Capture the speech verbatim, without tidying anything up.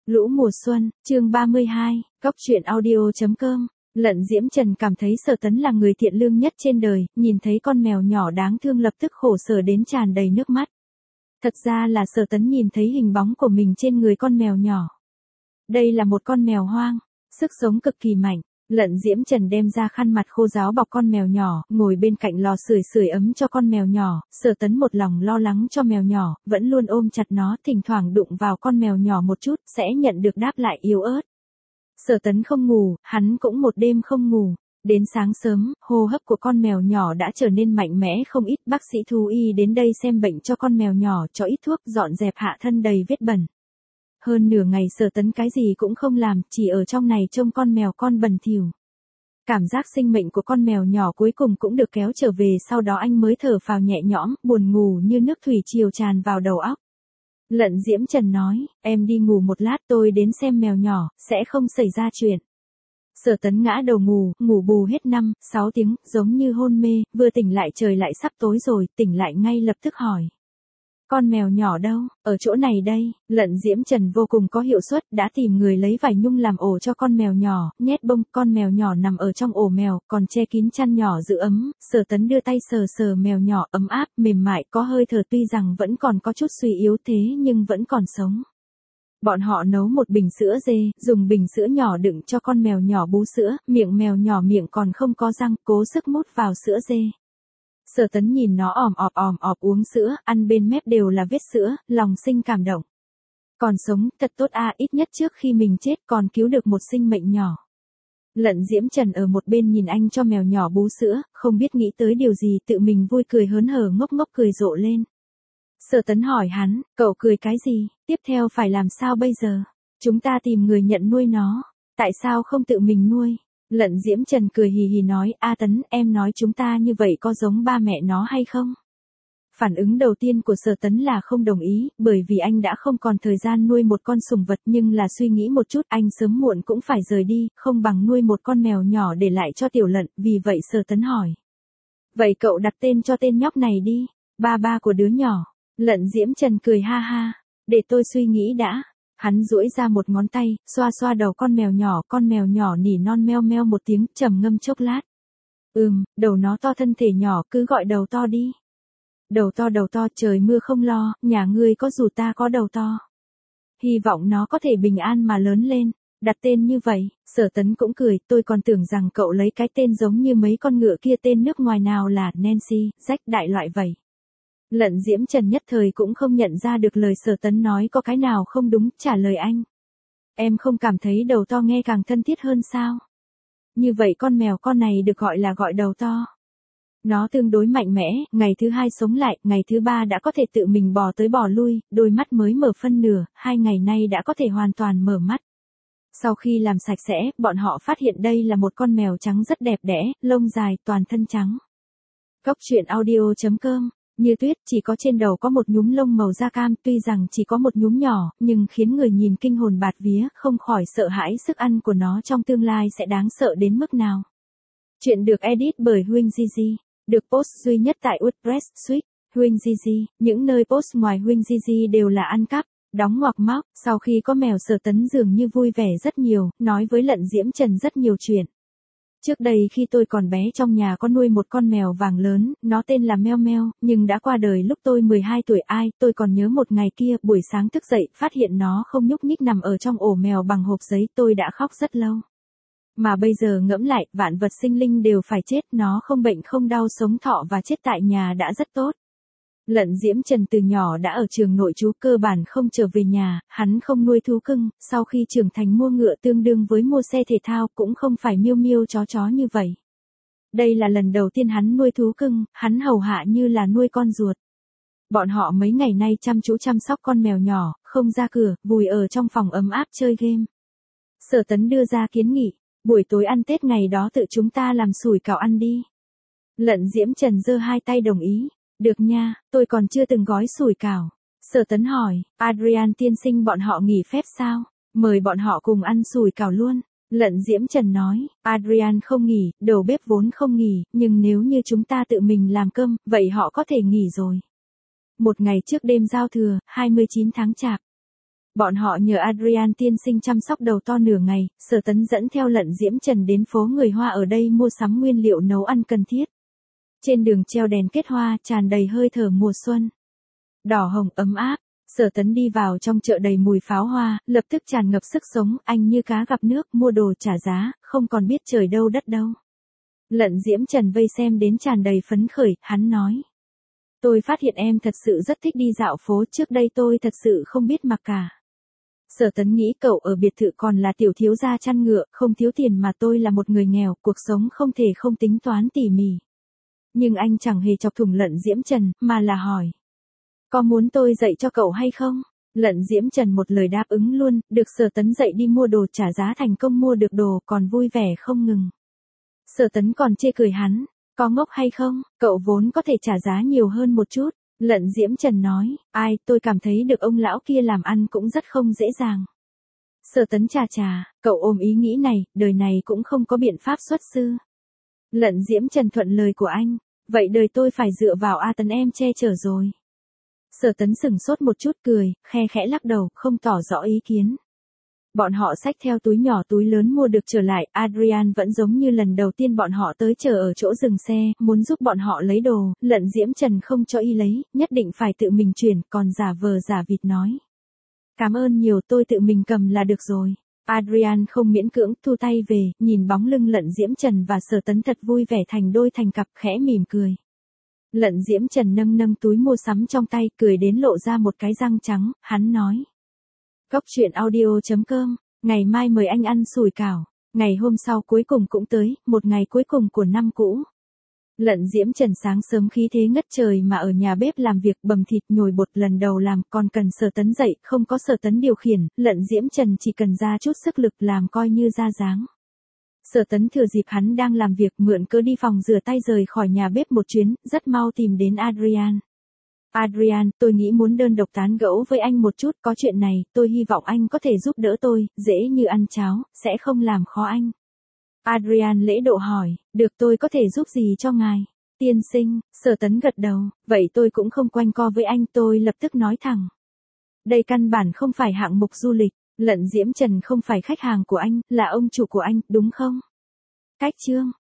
Lũ mùa xuân, chương ba mươi hai, Cóc truyện audio.com. Lận Diễm Trần cảm thấy Sở Tấn là người thiện lương nhất trên đời, nhìn thấy con mèo nhỏ đáng thương lập tức khổ sở đến tràn đầy nước mắt. Thật ra là Sở Tấn nhìn thấy hình bóng của mình trên người con mèo nhỏ. Đây là một con mèo hoang, sức sống cực kỳ mạnh. Lận Diễm Trần đem ra khăn mặt khô ráo bọc con mèo nhỏ, ngồi bên cạnh lò sưởi sưởi ấm cho con mèo nhỏ. Sở Tấn một lòng lo lắng cho mèo nhỏ, vẫn luôn ôm chặt nó, thỉnh thoảng đụng vào con mèo nhỏ một chút, sẽ nhận được đáp lại yếu ớt. Sở Tấn không ngủ, hắn cũng một đêm không ngủ. Đến sáng sớm, hô hấp của con mèo nhỏ đã trở nên mạnh mẽ không ít. Bác sĩ thú y đến đây xem bệnh cho con mèo nhỏ, cho ít thuốc, dọn dẹp hạ thân đầy vết bẩn. Hơn nửa ngày Sở Tấn cái gì cũng không làm, chỉ ở trong này trông con mèo con bẩn thỉu. Cảm giác sinh mệnh của con mèo nhỏ cuối cùng cũng được kéo trở về, sau đó anh mới thở phào nhẹ nhõm, buồn ngủ như nước thủy triều tràn vào đầu óc. Lận Diễm Trần nói, em đi ngủ một lát, tôi đến xem mèo nhỏ, sẽ không xảy ra chuyện. Sở Tấn ngã đầu ngủ, ngủ bù hết năm, sáu tiếng, giống như hôn mê, vừa tỉnh lại trời lại sắp tối rồi, tỉnh lại ngay lập tức hỏi. Con mèo nhỏ đâu? Ở chỗ này đây. Lận Diễm Trần vô cùng có hiệu suất, đã tìm người lấy vải nhung làm ổ cho con mèo nhỏ, nhét bông, con mèo nhỏ nằm ở trong ổ mèo, còn che kín chăn nhỏ giữ ấm. Sở Tấn đưa tay sờ sờ mèo nhỏ, ấm áp, mềm mại, có hơi thở, tuy rằng vẫn còn có chút suy yếu thế nhưng vẫn còn sống. Bọn họ nấu một bình sữa dê, dùng bình sữa nhỏ đựng cho con mèo nhỏ bú sữa, miệng mèo nhỏ miệng còn không có răng, cố sức mút vào sữa dê. Sở Tấn nhìn nó òm ọp òm ọp uống sữa, ăn bên mép đều là vết sữa, lòng sinh cảm động. Còn sống, thật tốt a, ít nhất trước khi mình chết còn cứu được một sinh mệnh nhỏ. Lận Diễm Trần ở một bên nhìn anh cho mèo nhỏ bú sữa, không biết nghĩ tới điều gì, tự mình vui cười hớn hở ngốc ngốc cười rộ lên. Sở Tấn hỏi hắn, cậu cười cái gì, tiếp theo phải làm sao bây giờ? Chúng ta tìm người nhận nuôi nó, tại sao không tự mình nuôi? Lận Diễm Trần cười hì hì nói, A Tấn, em nói chúng ta như vậy có giống ba mẹ nó hay không? Phản ứng đầu tiên của Sở Tấn là không đồng ý, bởi vì anh đã không còn thời gian nuôi một con sủng vật, nhưng là suy nghĩ một chút, anh sớm muộn cũng phải rời đi, không bằng nuôi một con mèo nhỏ để lại cho Tiểu Lận, vì vậy Sở Tấn hỏi. Vậy cậu đặt tên cho tên nhóc này đi, ba ba của đứa nhỏ. Lận Diễm Trần cười ha ha, để tôi suy nghĩ đã. Hắn duỗi ra một ngón tay, xoa xoa đầu con mèo nhỏ, con mèo nhỏ nỉ non meo meo một tiếng, trầm ngâm chốc lát. Ừm, đầu nó to thân thể nhỏ, cứ gọi đầu to đi. Đầu to đầu to, trời mưa không lo, nhà ngươi có dù ta có đầu to. Hy vọng nó có thể bình an mà lớn lên, đặt tên như vậy. Sở Tấn cũng cười, tôi còn tưởng rằng cậu lấy cái tên giống như mấy con ngựa kia, tên nước ngoài nào là Nancy, Jack đại loại vậy. Lận Diễm Trần nhất thời cũng không nhận ra được lời Sở Tấn nói có cái nào không đúng, trả lời anh. Em không cảm thấy đầu to nghe càng thân thiết hơn sao? Như vậy con mèo con này được gọi là gọi đầu to. Nó tương đối mạnh mẽ, ngày thứ hai sống lại, ngày thứ ba đã có thể tự mình bò tới bò lui, đôi mắt mới mở phân nửa, hai ngày nay đã có thể hoàn toàn mở mắt. Sau khi làm sạch sẽ, bọn họ phát hiện đây là một con mèo trắng rất đẹp đẽ, lông dài, toàn thân trắng. Cóc truyện audio.com. Như tuyết, chỉ có trên đầu có một nhúm lông màu da cam, tuy rằng chỉ có một nhúm nhỏ, nhưng khiến người nhìn kinh hồn bạt vía, không khỏi sợ hãi sức ăn của nó trong tương lai sẽ đáng sợ đến mức nào. Chuyện được edit bởi Huynh Gigi, được post duy nhất tại WordPress Suite. Huynh Gigi, những nơi post ngoài Huynh Gigi đều là ăn cắp, đóng ngoặc móc. Sau khi có mèo, Sở Tấn dường như vui vẻ rất nhiều, nói với Lận Diễm Trần rất nhiều chuyện. Trước đây khi tôi còn bé trong nhà có nuôi một con mèo vàng lớn, nó tên là Meo Meo, nhưng đã qua đời lúc tôi mười hai tuổi. Ai, tôi còn nhớ một ngày kia, buổi sáng thức dậy, phát hiện nó không nhúc nhích nằm ở trong ổ mèo bằng hộp giấy, tôi đã khóc rất lâu. Mà bây giờ ngẫm lại, vạn vật sinh linh đều phải chết, nó không bệnh không đau, sống thọ và chết tại nhà đã rất tốt. Lận Diễm Trần từ nhỏ đã ở trường nội trú, cơ bản không trở về nhà, hắn không nuôi thú cưng, sau khi trưởng thành mua ngựa tương đương với mua xe thể thao, cũng không phải miêu miêu chó chó như vậy. Đây là lần đầu tiên hắn nuôi thú cưng, hắn hầu hạ như là nuôi con ruột. Bọn họ mấy ngày nay chăm chú chăm sóc con mèo nhỏ, không ra cửa, vùi ở trong phòng ấm áp chơi game. Sở Tấn đưa ra kiến nghị, buổi tối ăn Tết ngày đó tự chúng ta làm sủi cảo ăn đi. Lận Diễm Trần giơ hai tay đồng ý. Được nha, tôi còn chưa từng gói sủi cảo. Sở Tấn hỏi, Adrian tiên sinh bọn họ nghỉ phép sao? Mời bọn họ cùng ăn sủi cảo luôn. Lận Diễm Trần nói, Adrian không nghỉ, đầu bếp vốn không nghỉ, nhưng nếu như chúng ta tự mình làm cơm, vậy họ có thể nghỉ rồi. Một ngày trước đêm giao thừa, hai mươi chín tháng Chạp. Bọn họ nhờ Adrian tiên sinh chăm sóc đầu to nửa ngày, Sở Tấn dẫn theo Lận Diễm Trần đến phố người Hoa ở đây mua sắm nguyên liệu nấu ăn cần thiết. Trên đường treo đèn kết hoa, tràn đầy hơi thở mùa xuân. Đỏ hồng ấm áp, Sở Tấn đi vào trong chợ đầy mùi pháo hoa, lập tức tràn ngập sức sống, anh như cá gặp nước, mua đồ trả giá, không còn biết trời đâu đất đâu. Lận Diễm Trần vây xem đến tràn đầy phấn khởi, hắn nói. Tôi phát hiện em thật sự rất thích đi dạo phố, trước đây tôi thật sự không biết mặc cả. Sở Tấn nghĩ cậu ở biệt thự còn là tiểu thiếu gia chăn ngựa, không thiếu tiền mà tôi là một người nghèo, cuộc sống không thể không tính toán tỉ mỉ. Nhưng anh chẳng hề chọc thủng Lận Diễm Trần, mà là hỏi. Có muốn tôi dạy cho cậu hay không? Lận Diễm Trần một lời đáp ứng luôn, được Sở Tấn dạy đi mua đồ trả giá thành công mua được đồ còn vui vẻ không ngừng. Sở Tấn còn chê cười hắn, có ngốc hay không, cậu vốn có thể trả giá nhiều hơn một chút. Lận Diễm Trần nói, ai, tôi cảm thấy được ông lão kia làm ăn cũng rất không dễ dàng. Sở Tấn chà chà, cậu ôm ý nghĩ này, đời này cũng không có biện pháp xuất sư. Lận Diễm Trần thuận lời của anh, vậy đời tôi phải dựa vào A Tấn em che chở rồi. Sở Tấn sửng sốt một chút cười, khe khẽ lắc đầu, không tỏ rõ ý kiến. Bọn họ xách theo túi nhỏ túi lớn mua được trở lại, Adrian vẫn giống như lần đầu tiên bọn họ tới chờ ở chỗ dừng xe, muốn giúp bọn họ lấy đồ, Lận Diễm Trần không cho y lấy, nhất định phải tự mình chuyển, còn giả vờ giả vịt nói. Cảm ơn nhiều, tôi tự mình cầm là được rồi. Adrian không miễn cưỡng, thu tay về, nhìn bóng lưng Lận Diễm Trần và Sở Tấn thật vui vẻ thành đôi thành cặp, khẽ mỉm cười. Lận Diễm Trần nâng nâng túi mua sắm trong tay, cười đến lộ ra một cái răng trắng, hắn nói. Cốc truyện audio chấm com, ngày mai mời anh ăn sủi cảo. Ngày hôm sau cuối cùng cũng tới, một ngày cuối cùng của năm cũ. Lận Diễm Trần sáng sớm khí thế ngất trời mà ở nhà bếp làm việc bầm thịt nhồi bột lần đầu làm, còn cần Sở Tấn dậy, không có Sở Tấn điều khiển, Lận Diễm Trần chỉ cần ra chút sức lực làm coi như ra dáng. Sở Tấn thừa dịp hắn đang làm việc mượn cớ đi phòng rửa tay rời khỏi nhà bếp một chuyến, rất mau tìm đến Adrian. Adrian, tôi nghĩ muốn đơn độc tán gẫu với anh một chút, có chuyện này, tôi hy vọng anh có thể giúp đỡ tôi, dễ như ăn cháo, sẽ không làm khó anh. Adrian lễ độ hỏi, được, tôi có thể giúp gì cho ngài? Tiên sinh, Sở Tấn gật đầu, vậy tôi cũng không quanh co với anh, tôi lập tức nói thẳng. Đây căn bản không phải hạng mục du lịch, Lận Diễm Trần không phải khách hàng của anh, là ông chủ của anh, đúng không? Cách chương